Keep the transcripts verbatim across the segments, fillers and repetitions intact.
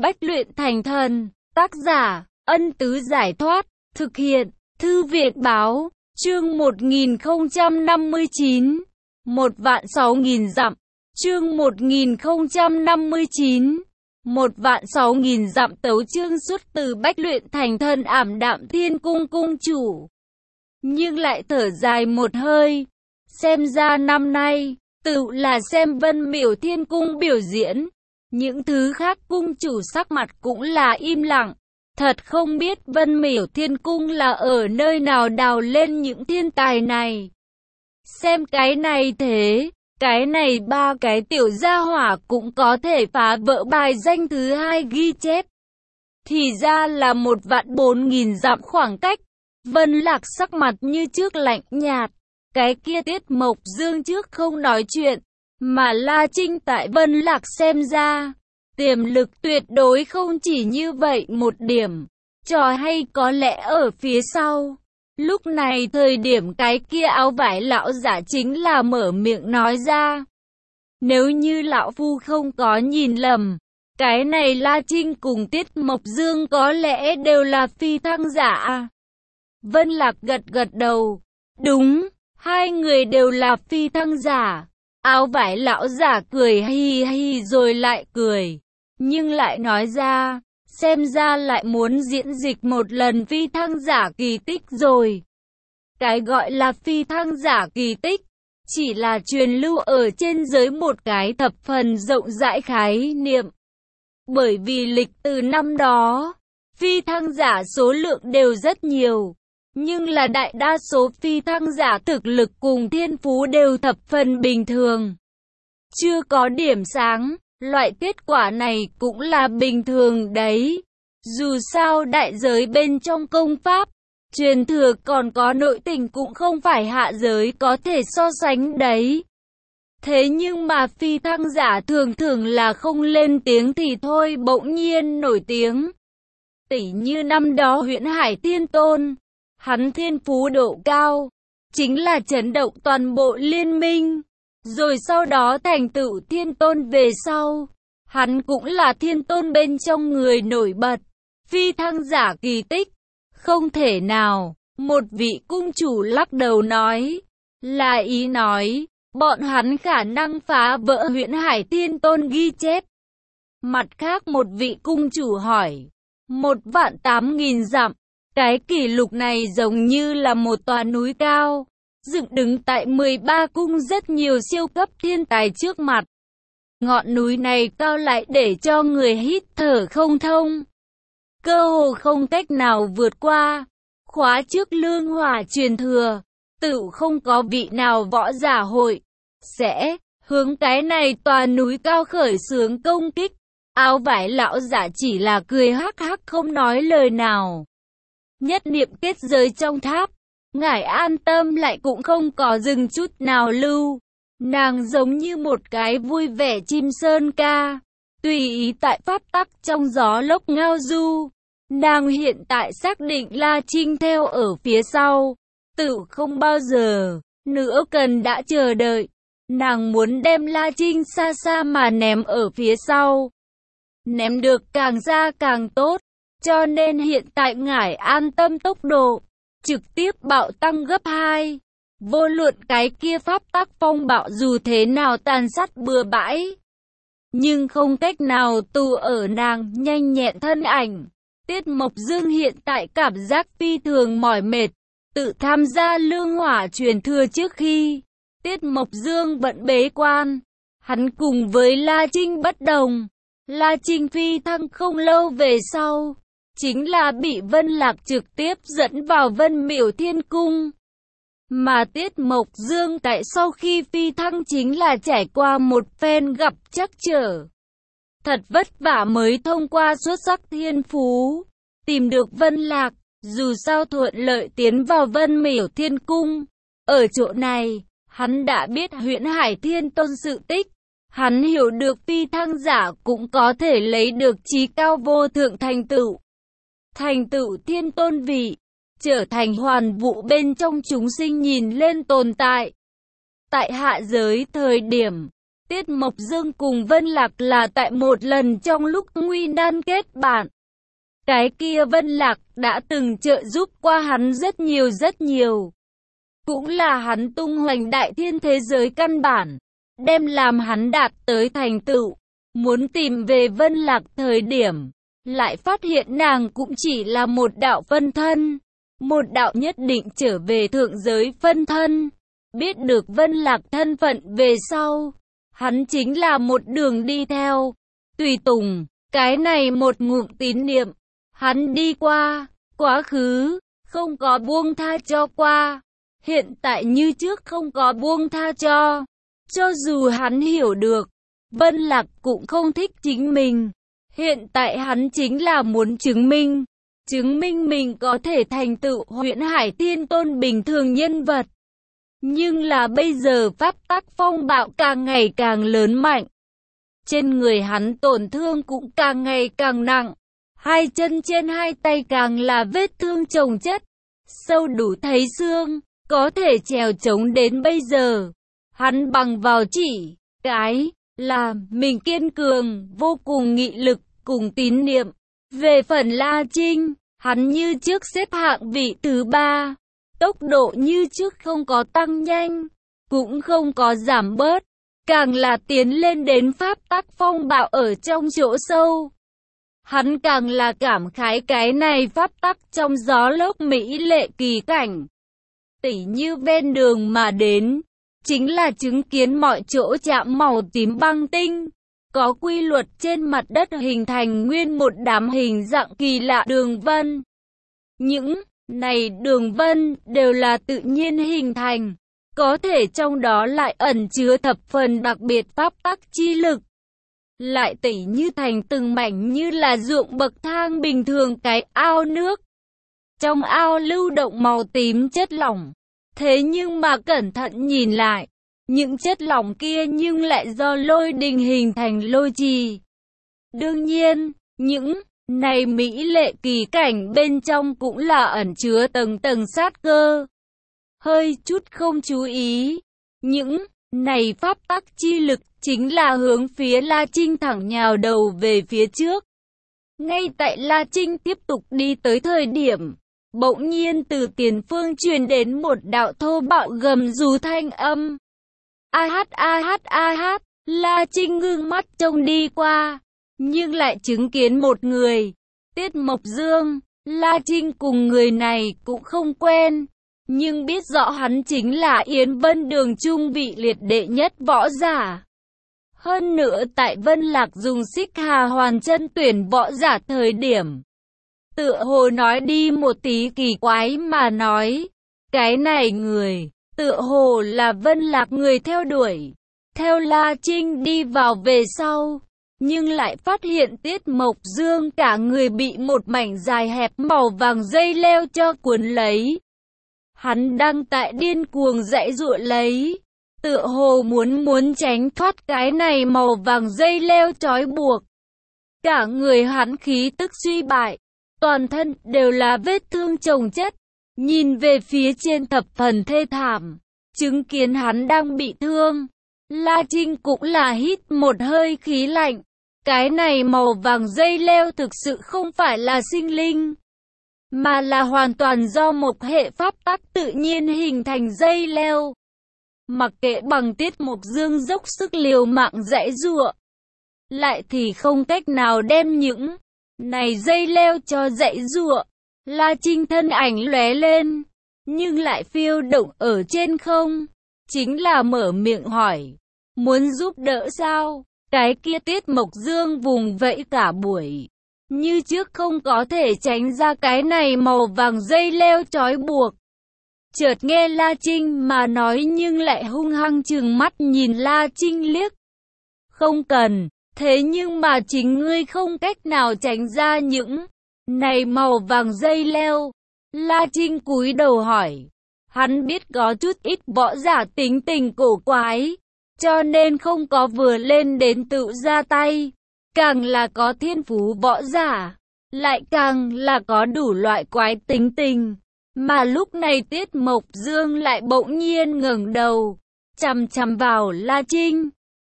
Bách luyện thành thần, tác giả, Ân Tứ Giải Thoát, thực hiện, Thư viện Báo, chương một nghìn không trăm năm mươi chín, một vạn sáu nghìn dặm, chương một nghìn không trăm năm mươi chín, một vạn sáu nghìn dặm. Tấu chương xuất từ Bách luyện thành thần. Ảm đạm thiên cung cung chủ, nhưng lại thở dài một hơi, xem ra năm nay, tự là xem Vân Miểu Thiên Cung biểu diễn. Những thứ khác cung chủ sắc mặt cũng là im lặng. Thật không biết Vân Miểu Thiên Cung là ở nơi nào đào lên những thiên tài này. Xem cái này thế, cái này ba cái tiểu gia hỏa cũng có thể phá vỡ bài danh thứ hai ghi chép. Thì ra là một vạn bốn nghìn dặm khoảng cách. Vân Lạc sắc mặt như trước lạnh nhạt. Cái kia Tiết Mộc Dương trước không nói chuyện, mà La Trinh tại Vân Lạc xem ra, tiềm lực tuyệt đối không chỉ như vậy một điểm. Trò hay có lẽ ở phía sau. Lúc này thời điểm cái kia áo vải lão giả chính là mở miệng nói ra. Nếu như lão phu không có nhìn lầm, cái này La Trinh cùng Tiết Mộc Dương có lẽ đều là phi thăng giả. Vân Lạc gật gật đầu. Đúng, hai người đều là phi thăng giả. Áo vải lão giả cười hi hi rồi lại cười, nhưng lại nói ra, xem ra lại muốn diễn dịch một lần phi thăng giả kỳ tích rồi. Cái gọi là phi thăng giả kỳ tích, chỉ là truyền lưu ở trên giới một cái thập phần rộng rãi khái niệm. Bởi vì lịch từ năm đó, phi thăng giả số lượng đều rất nhiều. Nhưng là đại đa số phi thăng giả thực lực cùng thiên phú đều thập phần bình thường. Chưa có điểm sáng, loại kết quả này cũng là bình thường đấy. Dù sao đại giới bên trong công pháp, truyền thừa còn có nội tình cũng không phải hạ giới có thể so sánh đấy. Thế nhưng mà phi thăng giả thường thường là không lên tiếng thì thôi bỗng nhiên nổi tiếng. Tỉ như năm đó Huyễn Hải Thiên Tôn. Hắn thiên phú độ cao, chính là chấn động toàn bộ liên minh. Rồi sau đó thành tựu thiên tôn về sau, hắn cũng là thiên tôn bên trong người nổi bật. Phi thăng giả kỳ tích, không thể nào. Một vị cung chủ lắc đầu nói, là ý nói, bọn hắn khả năng phá vỡ Huyễn Hải Thiên Tôn ghi chép. Mặt khác một vị cung chủ hỏi, một vạn tám nghìn dặm. Cái kỷ lục này giống như là một tòa núi cao, dựng đứng tại mười ba cung rất nhiều siêu cấp thiên tài trước mặt. Ngọn núi này cao lại để cho người hít thở không thông, cơ hồ không cách nào vượt qua. Khóa trước lương hỏa truyền thừa, tự không có vị nào võ giả hội sẽ hướng cái này tòa núi cao khởi xướng công kích. Áo vải lão giả chỉ là cười hắc hắc không nói lời nào. Nhất niệm kết giới trong tháp, ngải an tâm lại cũng không có dừng chút nào lưu. Nàng giống như một cái vui vẻ chim sơn ca, tùy ý tại pháp tắc trong gió lốc ngao du. Nàng hiện tại xác định La Trinh theo ở phía sau, tự không bao giờ nữa cần đã chờ đợi. Nàng muốn đem La Trinh xa xa mà ném ở phía sau, ném được càng xa càng tốt. Cho nên hiện tại ngải an tâm tốc độ trực tiếp bạo tăng gấp hai. Vô luận cái kia pháp tắc phong bạo dù thế nào tàn sát bừa bãi, nhưng không cách nào tù ở nàng nhanh nhẹn thân ảnh. Tiết Mộc Dương hiện tại cảm giác phi thường mỏi mệt. Tự tham gia lương hỏa truyền thừa trước khi Tiết Mộc Dương bận bế quan, hắn cùng với La Trinh bất đồng. La Trinh phi thăng không lâu về sau, chính là bị Vân Lạc trực tiếp dẫn vào Vân Miểu Thiên Cung. Mà Tiết Mộc Dương tại sau khi phi thăng chính là trải qua một phen gặp trắc trở. Thật vất vả mới thông qua xuất sắc thiên phú, tìm được Vân Lạc, dù sao thuận lợi tiến vào Vân Miểu Thiên Cung. Ở chỗ này, hắn đã biết Huyễn Hải Thiên Tôn sự tích. Hắn hiểu được phi thăng giả cũng có thể lấy được chí cao vô thượng thành tựu. Thành tựu thiên tôn vị, trở thành hoàn vũ bên trong chúng sinh nhìn lên tồn tại. Tại hạ giới thời điểm, Tiết Mộc Dương cùng Vân Lạc là tại một lần trong lúc nguy nan kết bạn. Cái kia Vân Lạc đã từng trợ giúp qua hắn rất nhiều rất nhiều. Cũng là hắn tung hoành đại thiên thế giới căn bản, đem làm hắn đạt tới thành tựu. Muốn tìm về Vân Lạc thời điểm, lại phát hiện nàng cũng chỉ là một đạo phân thân. Một đạo nhất định trở về thượng giới phân thân. Biết được Vân Lạc thân phận về sau, hắn chính là một đường đi theo. Tùy tùng, cái này một ngụm tín niệm, hắn đi qua, quá khứ, không có buông tha cho qua. Hiện tại như trước không có buông tha cho. Cho dù hắn hiểu được, Vân Lạc cũng không thích chính mình. Hiện tại hắn chính là muốn chứng minh. Chứng minh mình có thể thành tựu Huyễn Hải Thiên Tôn bình thường nhân vật. Nhưng là bây giờ pháp tắc phong bạo càng ngày càng lớn mạnh. Trên người hắn tổn thương cũng càng ngày càng nặng. Hai chân trên hai tay càng là vết thương chồng chất. Sâu đủ thấy xương, có thể trèo trống đến bây giờ. Hắn bằng vào chỉ cái là mình kiên cường, vô cùng nghị lực cùng tín niệm. Về phần La Trinh, hắn như trước xếp hạng vị thứ ba. Tốc độ như trước không có tăng nhanh, cũng không có giảm bớt, càng là tiến lên đến pháp tắc phong bạo ở trong chỗ sâu. Hắn càng là cảm khái cái này pháp tắc trong gió lốc mỹ lệ kỳ cảnh. Tỉ như ven đường mà đến, chính là chứng kiến mọi chỗ chạm màu tím băng tinh. Có quy luật trên mặt đất hình thành nguyên một đám hình dạng kỳ lạ đường vân. Những này đường vân đều là tự nhiên hình thành, có thể trong đó lại ẩn chứa thập phần đặc biệt pháp tắc chi lực. Lại tỉ như thành từng mảnh như là ruộng bậc thang bình thường cái ao nước. Trong ao lưu động màu tím chất lỏng, thế nhưng mà cẩn thận nhìn lại, những chất lỏng kia nhưng lại do lôi đình hình thành lôi trì. Đương nhiên, những này mỹ lệ kỳ cảnh bên trong cũng là ẩn chứa tầng tầng sát cơ. Hơi chút không chú ý, những này pháp tắc chi lực chính là hướng phía La Trinh thẳng nhào đầu về phía trước. Ngay tại La Trinh tiếp tục đi tới thời điểm, bỗng nhiên từ tiền phương truyền đến một đạo thô bạo gầm rú thanh âm. A hát a hát a hát, La Trinh ngưng mắt trông đi qua, nhưng lại chứng kiến một người, Tiết Mộc Dương. La Trinh cùng người này cũng không quen, nhưng biết rõ hắn chính là Yến Vân Đường trung vị liệt đệ nhất võ giả. Hơn nữa tại Vân Lạc dùng Xích Hà Hoàn chân tuyển võ giả thời điểm, tựa hồ nói đi một tí kỳ quái mà nói, cái này người, tựa hồ là Vân Lạc người theo đuổi. Theo La Trinh đi vào về sau, nhưng lại phát hiện Tiết Mộc Dương cả người bị một mảnh dài hẹp màu vàng dây leo cho cuốn lấy. Hắn đang tại điên cuồng giãy giụa lấy, tựa hồ muốn muốn tránh thoát cái này màu vàng dây leo trói buộc. Cả người hắn khí tức suy bại, toàn thân đều là vết thương chồng chất, nhìn về phía trên thập phần thê thảm, chứng kiến hắn đang bị thương. La Trinh cũng là hít một hơi khí lạnh, cái này màu vàng dây leo thực sự không phải là sinh linh, mà là hoàn toàn do một hệ pháp tắc tự nhiên hình thành dây leo. Mặc kệ bằng Tiết Mộc Dương dốc sức liều mạng giãy giụa, lại thì không cách nào đem những này dây leo cho giãy giụa. La Trinh thân ảnh lóe lên, nhưng lại phiêu động ở trên không, chính là mở miệng hỏi, muốn giúp đỡ sao? Cái kia Tiết Mộc Dương vùng vẫy cả buổi, như trước không có thể tránh ra cái này màu vàng dây leo trói buộc. Chợt nghe La Trinh mà nói nhưng lại hung hăng trừng mắt nhìn La Trinh liếc. Không cần, thế nhưng mà chính ngươi không cách nào tránh ra những này màu vàng dây leo. La Trinh cúi đầu hỏi, hắn biết có chút ít võ giả tính tình cổ quái, cho nên không có vừa lên đến tự ra tay. Càng là có thiên phú võ giả, lại càng là có đủ loại quái tính tình. Mà lúc này Tiết Mộc Dương lại bỗng nhiên ngẩng đầu, chằm chằm vào La Trinh.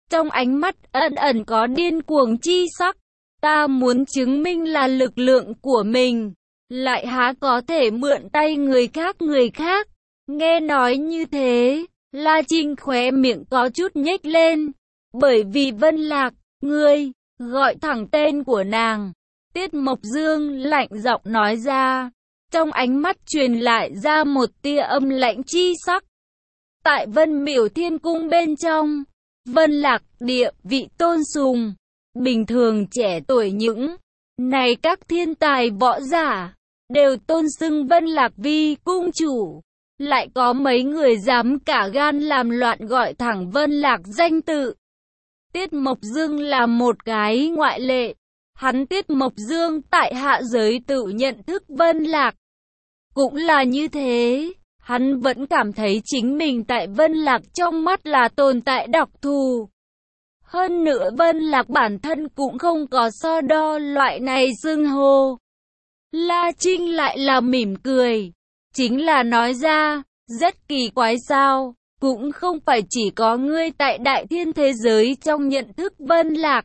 Trong ánh mắt ẩn ẩn có điên cuồng chi sắc. Ta muốn chứng minh là lực lượng của mình, lại há có thể mượn tay người khác người khác. Nghe nói như thế, La Trinh khóe miệng có chút nhếch lên. Bởi vì Vân Lạc, ngươi, gọi thẳng tên của nàng. Tiết Mộc Dương lạnh giọng nói ra. Trong ánh mắt truyền lại ra một tia âm lạnh chi sắc. Tại Vân Miểu Thiên Cung bên trong, Vân Lạc địa vị tôn sùng. Bình thường trẻ tuổi những này các thiên tài võ giả đều tôn xưng Vân Lạc vi cung chủ. Lại có mấy người dám cả gan làm loạn gọi thẳng Vân Lạc danh tự. Tiết Mộc Dương là một cái ngoại lệ. Hắn Tiết Mộc Dương tại hạ giới tự nhận thức Vân Lạc. Cũng là như thế, hắn vẫn cảm thấy chính mình tại Vân Lạc trong mắt là tồn tại đặc thù. Hơn nữa Vân Lạc bản thân cũng không có so đo loại này xưng hô. La Trinh lại là mỉm cười. Chính là nói ra, rất kỳ quái sao, cũng không phải chỉ có ngươi tại đại thiên thế giới trong nhận thức Vân Lạc.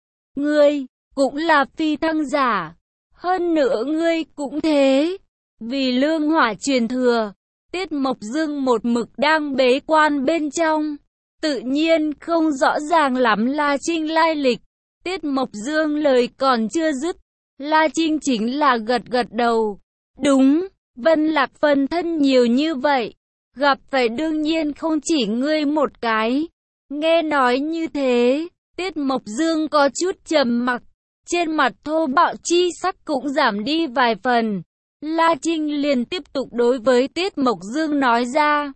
Ngươi, cũng là phi thăng giả. Hơn nữa ngươi cũng thế. Vì lương hỏa truyền thừa, Tiết Mộc Dương một mực đang bế quan bên trong. Tự nhiên không rõ ràng lắm La Trinh lai lịch. Tiết Mộc Dương lời còn chưa dứt, La Trinh chính là gật gật đầu. Đúng, Vân Lạc phân thân nhiều như vậy, gặp phải đương nhiên không chỉ ngươi một cái. Nghe nói như thế, Tiết Mộc Dương có chút trầm mặc, trên mặt thô bạo chi sắc cũng giảm đi vài phần. La Trinh liền tiếp tục đối với Tiết Mộc Dương nói ra.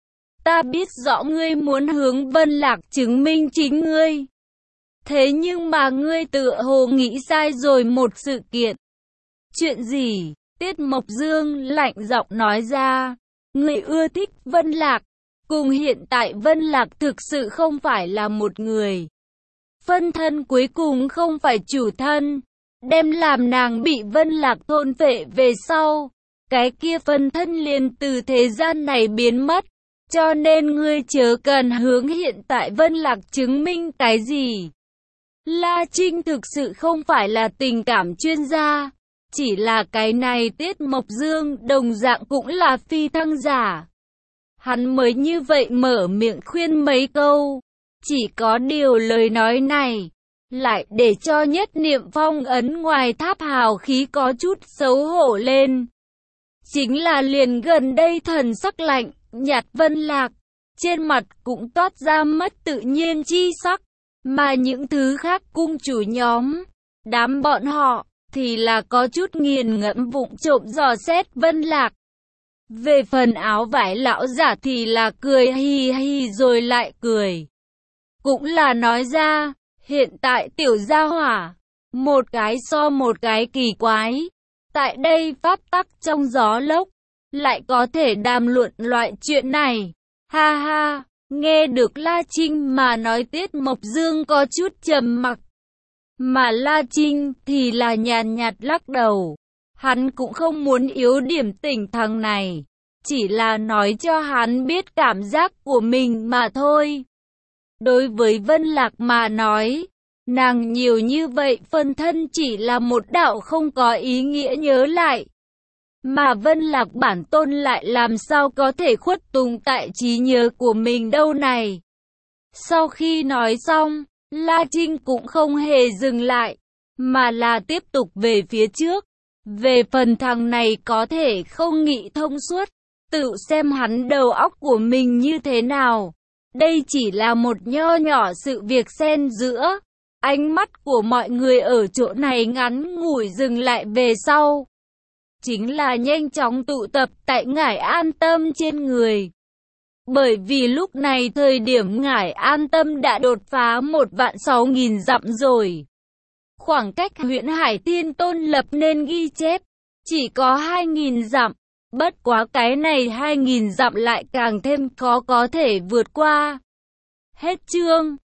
Ta biết rõ ngươi muốn hướng Vân Lạc chứng minh chính ngươi. Thế nhưng mà ngươi tựa hồ nghĩ sai rồi một sự kiện. Chuyện gì? Tiết Mộc Dương lạnh giọng nói ra. Ngươi ưa thích Vân Lạc. Cùng hiện tại Vân Lạc thực sự không phải là một người. Phân thân cuối cùng không phải chủ thân. Đem làm nàng bị Vân Lạc thôn phệ về sau. Cái kia phân thân liền từ thế gian này biến mất. Cho nên ngươi chớ cần hướng hiện tại Vân Lạc chứng minh cái gì. La Trinh thực sự không phải là tình cảm chuyên gia. Chỉ là cái này Tiết Mộc Dương đồng dạng cũng là phi thăng giả. Hắn mới như vậy mở miệng khuyên mấy câu. Chỉ có điều lời nói này lại để cho Nhất Niệm phong ấn ngoài tháp hào khí có chút xấu hổ lên. Chính là liền gần đây thần sắc lạnh, nhạt Vân Lạc, trên mặt cũng toát ra mất tự nhiên chi sắc. Mà những thứ khác cung chủ nhóm, đám bọn họ, thì là có chút nghiền ngẫm vụng trộm dò xét Vân Lạc. Về phần áo vải lão giả thì là cười hi hi rồi lại cười. Cũng là nói ra, hiện tại tiểu gia hỏa, một cái so một cái kỳ quái. Tại đây pháp tắc trong gió lốc, lại có thể đàm luận loại chuyện này. Ha ha, nghe được La Trinh mà nói Tiết Mộc Dương có chút trầm mặc. Mà La Trinh thì là nhàn nhạt lắc đầu. Hắn cũng không muốn yếu điểm tỉnh thằng này. Chỉ là nói cho hắn biết cảm giác của mình mà thôi. Đối với Vân Lạc mà nói, nàng nhiều như vậy phân thân chỉ là một đạo không có ý nghĩa nhớ lại. Mà Vân Lạc bản tôn lại làm sao có thể khuất tùng tại trí nhớ của mình đâu này. Sau khi nói xong, La Trinh cũng không hề dừng lại, mà là tiếp tục về phía trước. Về phần thằng này có thể không nghĩ thông suốt, tự xem hắn đầu óc của mình như thế nào. Đây chỉ là một nho nhỏ sự việc xen giữa. Ánh mắt của mọi người ở chỗ này ngắn ngủi dừng lại về sau. Chính là nhanh chóng tụ tập tại Ngải An Tâm trên người. Bởi vì lúc này thời điểm Ngải An Tâm đã đột phá một vạn sáu nghìn dặm rồi. Khoảng cách huyện Hải Thiên Tôn lập nên ghi chép, chỉ có hai nghìn dặm. Bất quá cái này hai nghìn dặm lại càng thêm khó có thể vượt qua. Hết chương.